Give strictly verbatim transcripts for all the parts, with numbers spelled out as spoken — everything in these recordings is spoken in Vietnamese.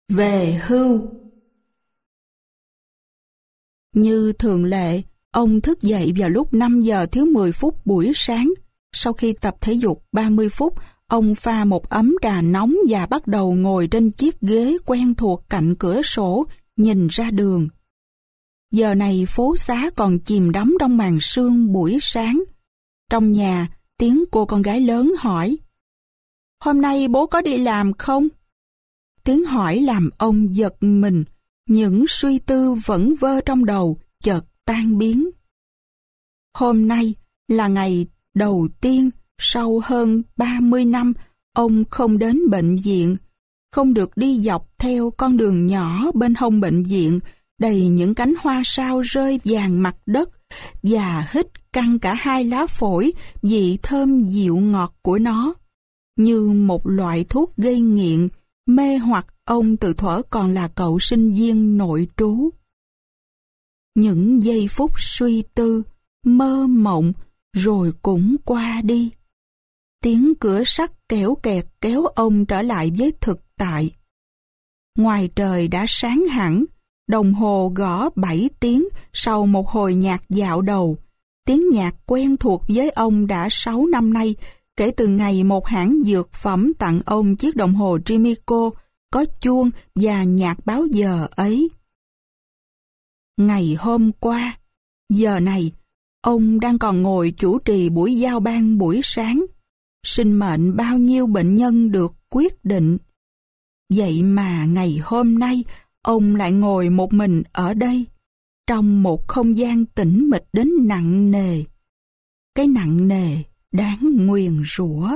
Về hưu. Như thường lệ, ông thức dậy vào lúc năm giờ thiếu mười phút buổi sáng. Sau khi tập thể dục ba mươi phút, ông pha một ấm trà nóng và bắt đầu ngồi trên chiếc ghế quen thuộc cạnh cửa sổ, nhìn ra đường. Giờ này phố xá còn chìm đắm trong màn sương buổi sáng. Trong nhà, tiếng cô con gái lớn hỏi: "Hôm nay bố có đi làm không?" Tiếng hỏi làm ông giật mình, những suy tư vẩn vơ trong đầu chợt tan biến. Hôm nay là ngày đầu tiên sau hơn ba mươi năm ông không đến bệnh viện, không được đi dọc theo con đường nhỏ bên hông bệnh viện đầy những cánh hoa sao rơi vàng mặt đất và hít căng cả hai lá phổi vị thơm dịu ngọt của nó, như một loại thuốc gây nghiện mê hoặc ông từ thuở còn là cậu sinh viên nội trú. Những giây phút suy tư, mơ mộng rồi cũng qua đi. Tiếng cửa sắt kéo kẹt kéo ông trở lại với thực tại. Ngoài trời đã sáng hẳn, đồng hồ gõ bảy tiếng sau một hồi nhạc dạo đầu. Tiếng nhạc quen thuộc với ông đã sáu năm nay, kể từ ngày một hãng dược phẩm tặng ông chiếc đồng hồ Jimico có chuông và nhạc báo giờ ấy. Ngày hôm qua, giờ này, ông đang còn ngồi chủ trì buổi giao ban buổi sáng. Sinh mệnh bao nhiêu bệnh nhân được quyết định. Vậy mà ngày hôm nay, ông lại ngồi một mình ở đây, trong một không gian tĩnh mịch đến nặng nề. Cái nặng nề đáng nguyền rủa.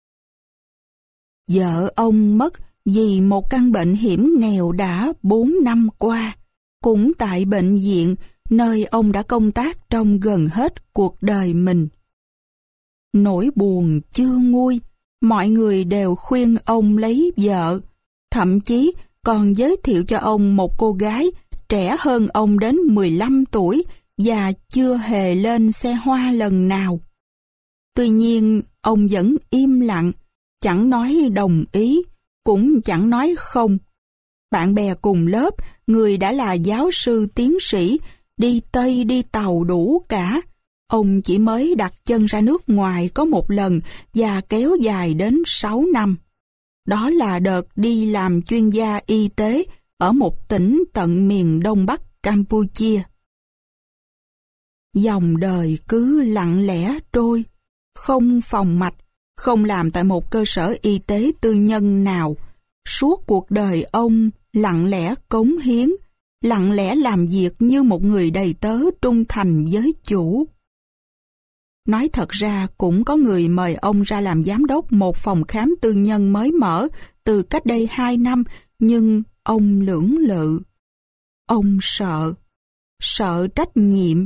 Vợ ông mất vì một căn bệnh hiểm nghèo đã bốn năm qua, cũng tại bệnh viện nơi ông đã công tác trong gần hết cuộc đời mình. Nỗi buồn chưa nguôi, mọi người đều khuyên ông lấy vợ, thậm chí còn giới thiệu cho ông một cô gái trẻ hơn ông đến mười lăm tuổi và chưa hề lên xe hoa lần nào. Tuy nhiên, ông vẫn im lặng, chẳng nói đồng ý, cũng chẳng nói không. Bạn bè cùng lớp, người đã là giáo sư tiến sĩ, đi Tây đi Tàu đủ cả. Ông chỉ mới đặt chân ra nước ngoài có một lần và kéo dài đến sáu năm. Đó là đợt đi làm chuyên gia y tế ở một tỉnh tận miền Đông Bắc Campuchia. Dòng đời cứ lặng lẽ trôi, không phòng mạch, không làm tại một cơ sở y tế tư nhân nào. Suốt cuộc đời ông lặng lẽ cống hiến, lặng lẽ làm việc như một người đầy tớ trung thành với chủ. Nói thật ra cũng có người mời ông ra làm giám đốc một phòng khám tư nhân mới mở từ cách đây hai năm, nhưng ông lưỡng lự. Ông sợ, sợ trách nhiệm,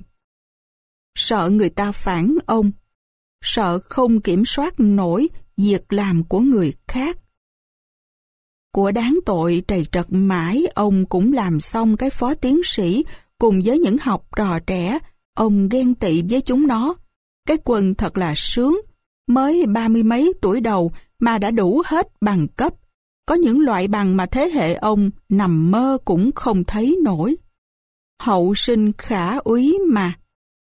sợ người ta phản ông, sợ không kiểm soát nổi việc làm của người khác. Của đáng tội trầy trật mãi, ông cũng làm xong cái phó tiến sĩ cùng với những học trò trẻ. Ông ghen tị với chúng nó. Cái quần thật là sướng, mới ba mươi mấy tuổi đầu mà đã đủ hết bằng cấp. Có những loại bằng mà thế hệ ông nằm mơ cũng không thấy nổi. Hậu sinh khả úy mà.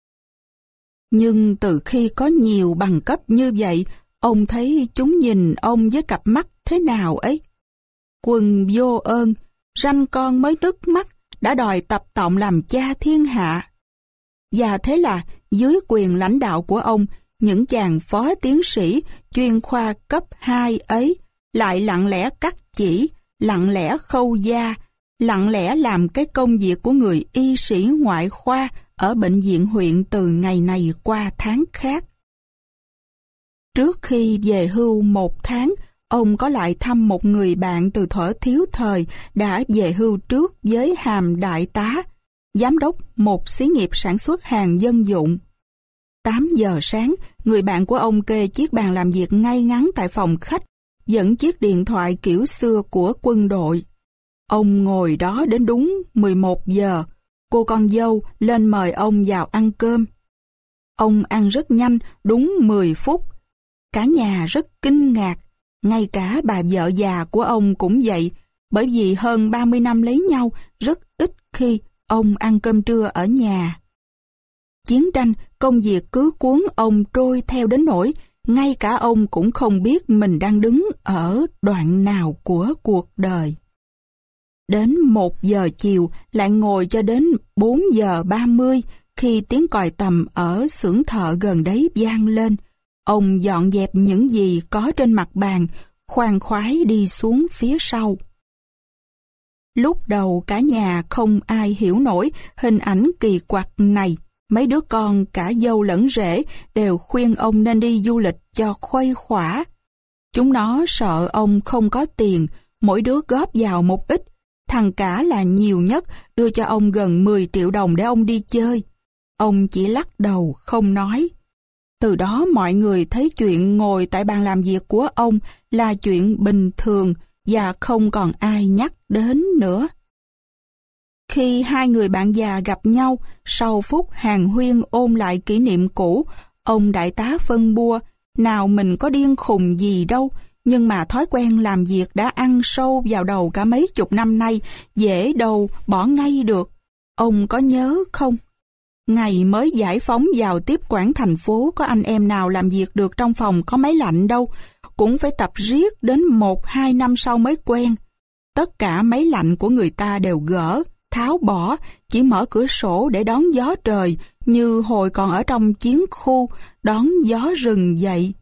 Nhưng từ khi có nhiều bằng cấp như vậy, ông thấy chúng nhìn ông với cặp mắt thế nào ấy. Quần vô ơn, ranh con mới nức mắt, đã đòi tập tọng làm cha thiên hạ. Và thế là dưới quyền lãnh đạo của ông, những chàng phó tiến sĩ chuyên khoa cấp hai ấy lại lặng lẽ cắt chỉ, lặng lẽ khâu da, lặng lẽ làm cái công việc của người y sĩ ngoại khoa ở bệnh viện huyện từ ngày này qua tháng khác. Trước khi về hưu một tháng, ông có lại thăm một người bạn từ thuở thiếu thời đã về hưu trước với hàm đại tá, giám đốc một xí nghiệp sản xuất hàng dân dụng. tám giờ sáng, người bạn của ông kê chiếc bàn làm việc ngay ngắn tại phòng khách, dẫn chiếc điện thoại kiểu xưa của quân đội. Ông ngồi đó đến đúng mười một giờ, cô con dâu lên mời ông vào ăn cơm. Ông ăn rất nhanh, đúng mười phút. Cả nhà rất kinh ngạc, ngay cả bà vợ già của ông cũng vậy. bởi vì hơn ba mươi năm lấy nhau, rất ít khi ông ăn cơm trưa ở nhà. Chiến tranh, công việc cứ cuốn ông trôi theo đến nỗi ngay cả ông cũng không biết mình đang đứng ở đoạn nào của cuộc đời. Đến một giờ chiều lại ngồi cho đến bốn giờ ba mươi khi tiếng còi tầm ở xưởng thợ gần đấy vang lên. Ông dọn dẹp những gì có trên mặt bàn, khoan khoái đi xuống phía sau. Lúc đầu cả nhà không ai hiểu nổi hình ảnh kỳ quặc này. Mấy đứa con cả dâu lẫn rể đều khuyên ông nên đi du lịch cho khuây khỏa. Chúng nó sợ ông không có tiền, mỗi đứa góp vào một ít. Thằng cả là nhiều nhất đưa cho ông gần mười triệu đồng để ông đi chơi. Ông chỉ lắc đầu không nói. Từ đó mọi người thấy chuyện ngồi tại bàn làm việc của ông là chuyện bình thường và không còn ai nhắc đến nữa. Khi hai người bạn già gặp nhau, sau phút hàn huyên ôn lại kỷ niệm cũ, ông đại tá phân bua, nào mình có điên khùng gì đâu, nhưng mà thói quen làm việc đã ăn sâu vào đầu cả mấy chục năm nay, dễ đâu bỏ ngay được. Ông có nhớ không? Ngày mới giải phóng vào tiếp quản thành phố, có anh em nào làm việc được trong phòng có máy lạnh đâu, cũng phải tập riết đến một hai năm sau mới quen. Tất cả máy lạnh của người ta đều gỡ, tháo bỏ, chỉ mở cửa sổ để đón gió trời, như hồi còn ở trong chiến khu, đón gió rừng vậy.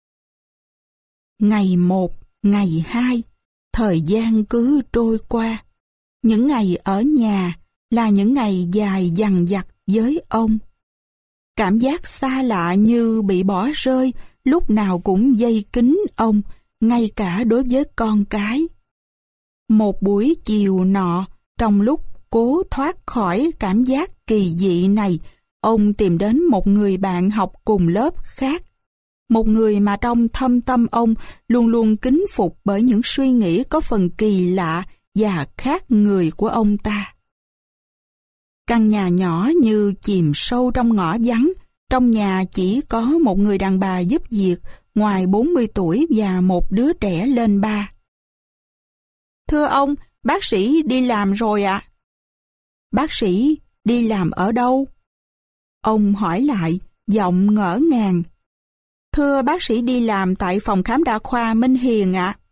Ngày một, ngày hai, thời gian cứ trôi qua. Những ngày ở nhà là những ngày dài dằng dặc với ông. Cảm giác xa lạ như bị bỏ rơi, lúc nào cũng dây kín ông, ngay cả đối với con cái. Một buổi chiều nọ, trong lúc cố thoát khỏi cảm giác kỳ dị này, ông tìm đến một người bạn học cùng lớp khác. Một người mà trong thâm tâm ông luôn luôn kính phục bởi những suy nghĩ có phần kỳ lạ và khác người của ông ta. Căn nhà nhỏ như chìm sâu trong ngõ vắng, trong nhà chỉ có một người đàn bà giúp việc, ngoài bốn mươi tuổi và một đứa trẻ lên ba. Thưa ông, bác sĩ đi làm rồi ạ. À? Bác sĩ đi làm ở đâu? Ông hỏi lại, giọng ngỡ ngàng. Thưa bác sĩ đi làm tại phòng khám đa khoa Minh Hiền ạ. À?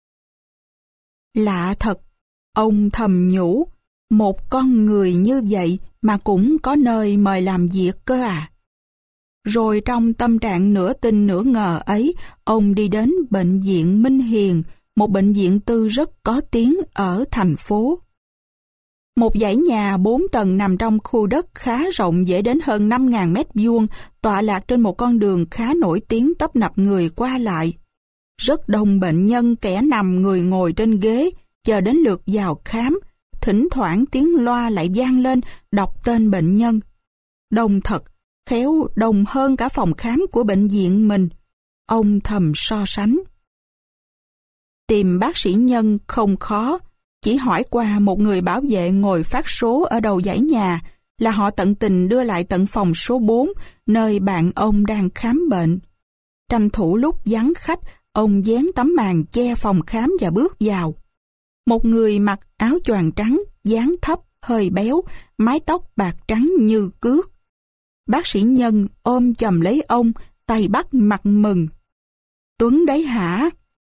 Lạ thật, ông thầm nhủ, một con người như vậy mà cũng có nơi mời làm việc cơ à. Rồi trong tâm trạng nửa tin nửa ngờ ấy, ông đi đến bệnh viện Minh Hiền, một bệnh viện tư rất có tiếng ở thành phố. Một dãy nhà bốn tầng nằm trong khu đất khá rộng, dễ đến hơn năm nghìn mét vuông, tọa lạc trên một con đường khá nổi tiếng tấp nập người qua lại. Rất đông bệnh nhân, kẻ nằm người ngồi trên ghế, chờ đến lượt vào khám. Thỉnh thoảng tiếng loa lại vang lên đọc tên bệnh nhân. Đông thật, khéo đông hơn cả phòng khám của bệnh viện mình. Ông thầm so sánh. Tìm bác sĩ Nhân không khó, chỉ hỏi qua một người bảo vệ ngồi phát số ở đầu dãy nhà là họ tận tình đưa lại tận phòng số bốn, nơi bạn ông đang khám bệnh. Tranh thủ lúc vắng khách, ông vén tấm màn che phòng khám và bước vào. Một người mặc áo choàng trắng, dáng thấp, hơi béo, mái tóc bạc trắng như cước. Bác sĩ Nhân ôm chầm lấy ông, tay bắt mặt mừng. Tuấn đấy hả?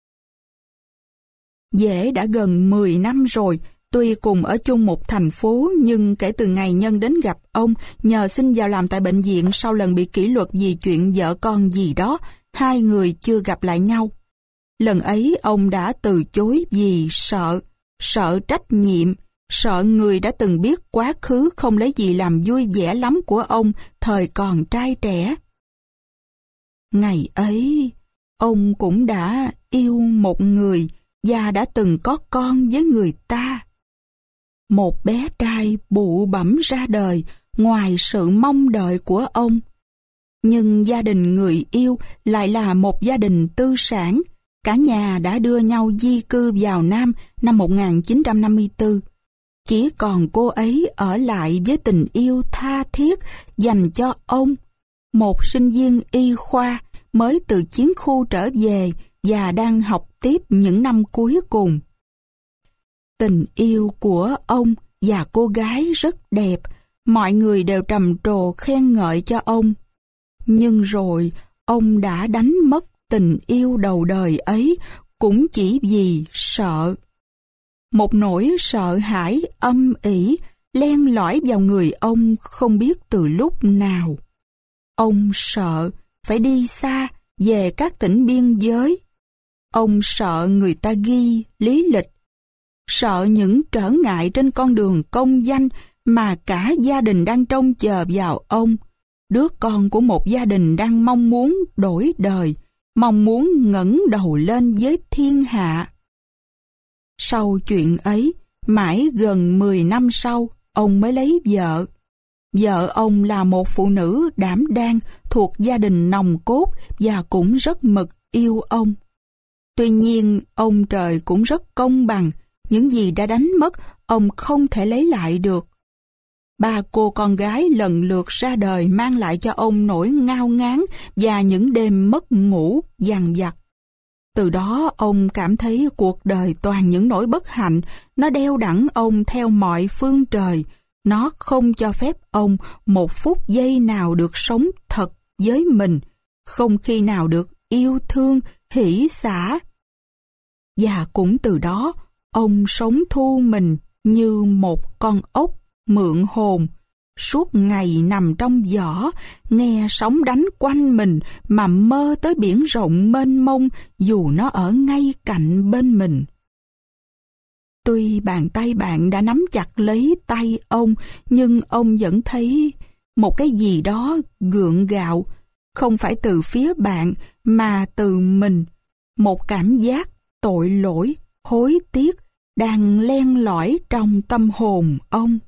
Dễ đã gần mười năm rồi, tuy cùng ở chung một thành phố, nhưng kể từ ngày Nhân đến gặp ông, nhờ xin vào làm tại bệnh viện sau lần bị kỷ luật vì chuyện vợ con gì đó, hai người chưa gặp lại nhau. Lần ấy ông đã từ chối vì sợ, sợ trách nhiệm, sợ người đã từng biết quá khứ không lấy gì làm vui vẻ lắm của ông thời còn trai trẻ. Ngày ấy, ông cũng đã yêu một người và đã từng có con với người ta. Một bé trai bụ bẫm ra đời ngoài sự mong đợi của ông. Nhưng gia đình người yêu lại là một gia đình tư sản. Cả nhà đã đưa nhau di cư vào Nam năm một nghìn chín trăm năm mươi tư. Chỉ còn cô ấy ở lại với tình yêu tha thiết dành cho ông, một sinh viên y khoa mới từ chiến khu trở về và đang học tiếp những năm cuối cùng. Tình yêu của ông và cô gái rất đẹp, mọi người đều trầm trồ khen ngợi cho ông. Nhưng rồi, ông đã đánh mất tình yêu đầu đời ấy cũng chỉ vì sợ. Một nỗi sợ hãi âm ỉ len lỏi vào người ông không biết từ lúc nào. Ông sợ phải đi xa về các tỉnh biên giới. Ông sợ người ta ghi lý lịch, sợ những trở ngại trên con đường công danh mà cả gia đình đang trông chờ vào ông, đứa con của một gia đình đang mong muốn đổi đời, mong muốn ngẩng đầu lên với thiên hạ. Sau chuyện ấy, mãi gần mười năm sau, ông mới lấy vợ. Vợ ông là một phụ nữ đảm đang thuộc gia đình nòng cốt và cũng rất mực yêu ông. Tuy nhiên, ông trời cũng rất công bằng, những gì đã đánh mất, ông không thể lấy lại được. Ba cô con gái lần lượt ra đời mang lại cho ông nỗi ngao ngán và những đêm mất ngủ dằn vặt. Từ đó ông cảm thấy cuộc đời toàn những nỗi bất hạnh, nó đeo đẳng ông theo mọi phương trời, nó không cho phép ông một phút giây nào được sống thật với mình, không khi nào được yêu thương, hỷ xả. Và cũng từ đó, ông sống thu mình như một con ốc mượn hồn, suốt ngày nằm trong giỏ, nghe sóng đánh quanh mình mà mơ tới biển rộng mênh mông dù nó ở ngay cạnh bên mình. Tuy bàn tay bạn đã nắm chặt lấy tay ông, nhưng ông vẫn thấy một cái gì đó gượng gạo, không phải từ phía bạn mà từ mình, một cảm giác tội lỗi, hối tiếc đang len lỏi trong tâm hồn ông.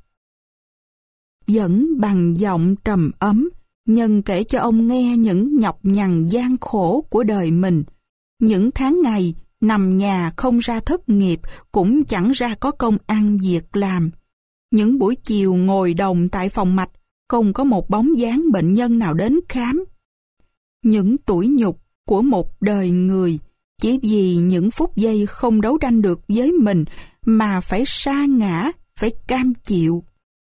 Vẫn bằng giọng trầm ấm, Nhân kể cho ông nghe những nhọc nhằn gian khổ của đời mình, những tháng ngày nằm nhà không ra thất nghiệp, cũng chẳng ra có công ăn việc làm. Những buổi chiều ngồi đồng tại phòng mạch, không có một bóng dáng bệnh nhân nào đến khám. Những tủi nhục của một đời người, chỉ vì những phút giây không đấu tranh được với mình mà phải sa ngã, phải cam chịu.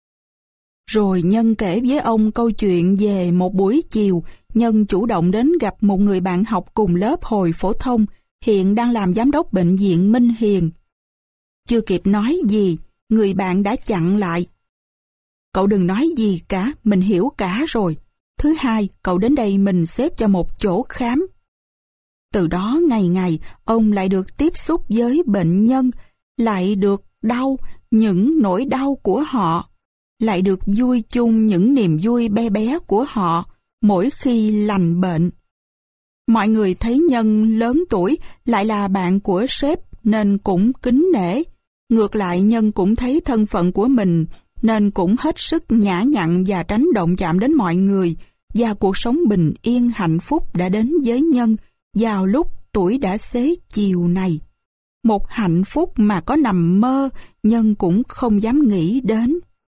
Rồi Nhân kể với ông câu chuyện về một buổi chiều, Nhân chủ động đến gặp một người bạn học cùng lớp hồi phổ thông, hiện đang làm giám đốc bệnh viện Minh Hiền. Chưa kịp nói gì, người bạn đã chặn lại. Cậu đừng nói gì cả, mình hiểu cả rồi. Thứ hai, cậu đến đây mình xếp cho một chỗ khám. Từ đó ngày ngày, ông lại được tiếp xúc với bệnh nhân, lại được đau những nỗi đau của họ, lại được vui chung những niềm vui bé bé của họ mỗi khi lành bệnh. Mọi người thấy Nhân lớn tuổi lại là bạn của sếp nên cũng kính nể. Ngược lại, Nhân cũng thấy thân phận của mình nên cũng hết sức nhã nhặn và tránh động chạm đến mọi người, và cuộc sống bình yên hạnh phúc đã đến với Nhân vào lúc tuổi đã xế chiều này. Một hạnh phúc mà có nằm mơ, Nhân cũng không dám nghĩ đến.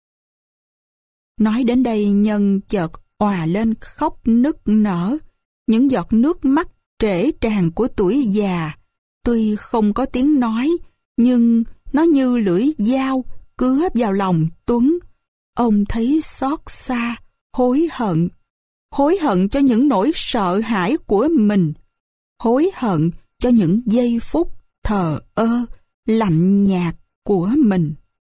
Nói đến đây, Nhân chợt òa lên khóc nức nở. Những giọt nước mắt trễ tràn của tuổi già, tuy không có tiếng nói, nhưng nó như lưỡi dao cứa vào lòng Tuấn. Ông thấy xót xa, hối hận. Hối hận cho những nỗi sợ hãi của mình. Hối hận cho những giây phút thờ ơ, lạnh nhạt của mình.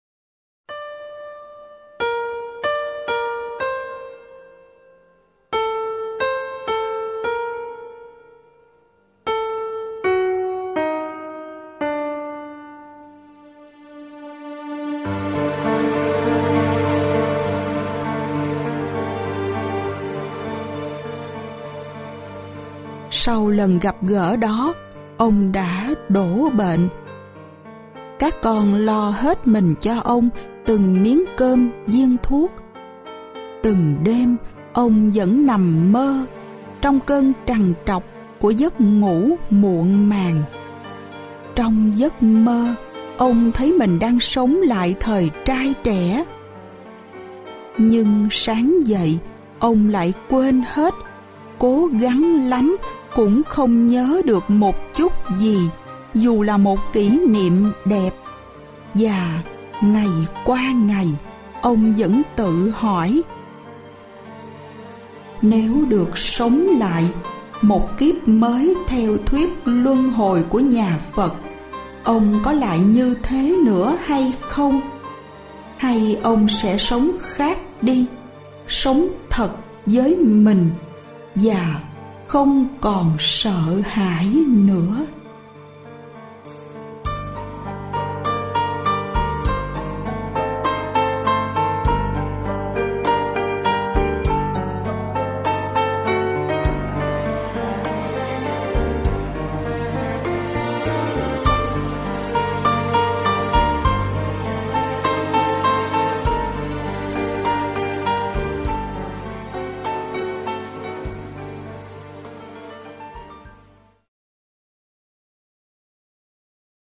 Sau lần gặp gỡ đó, ông đã đổ bệnh. Các con lo hết mình cho ông từng miếng cơm, viên thuốc. Từng đêm, ông vẫn nằm mơ trong cơn trằn trọc của giấc ngủ muộn màng. Trong giấc mơ, ông thấy mình đang sống lại thời trai trẻ. Nhưng sáng dậy, ông lại quên hết, cố gắng lắm cũng không nhớ được một chút gì, dù là một kỷ niệm đẹp. Và ngày qua ngày, ông vẫn tự hỏi: nếu được sống lại một kiếp mới theo thuyết luân hồi của nhà Phật, ông có lại như thế nữa hay không? Hay ông sẽ sống khác đi, sống thật với mình và không còn sợ hãi nữa?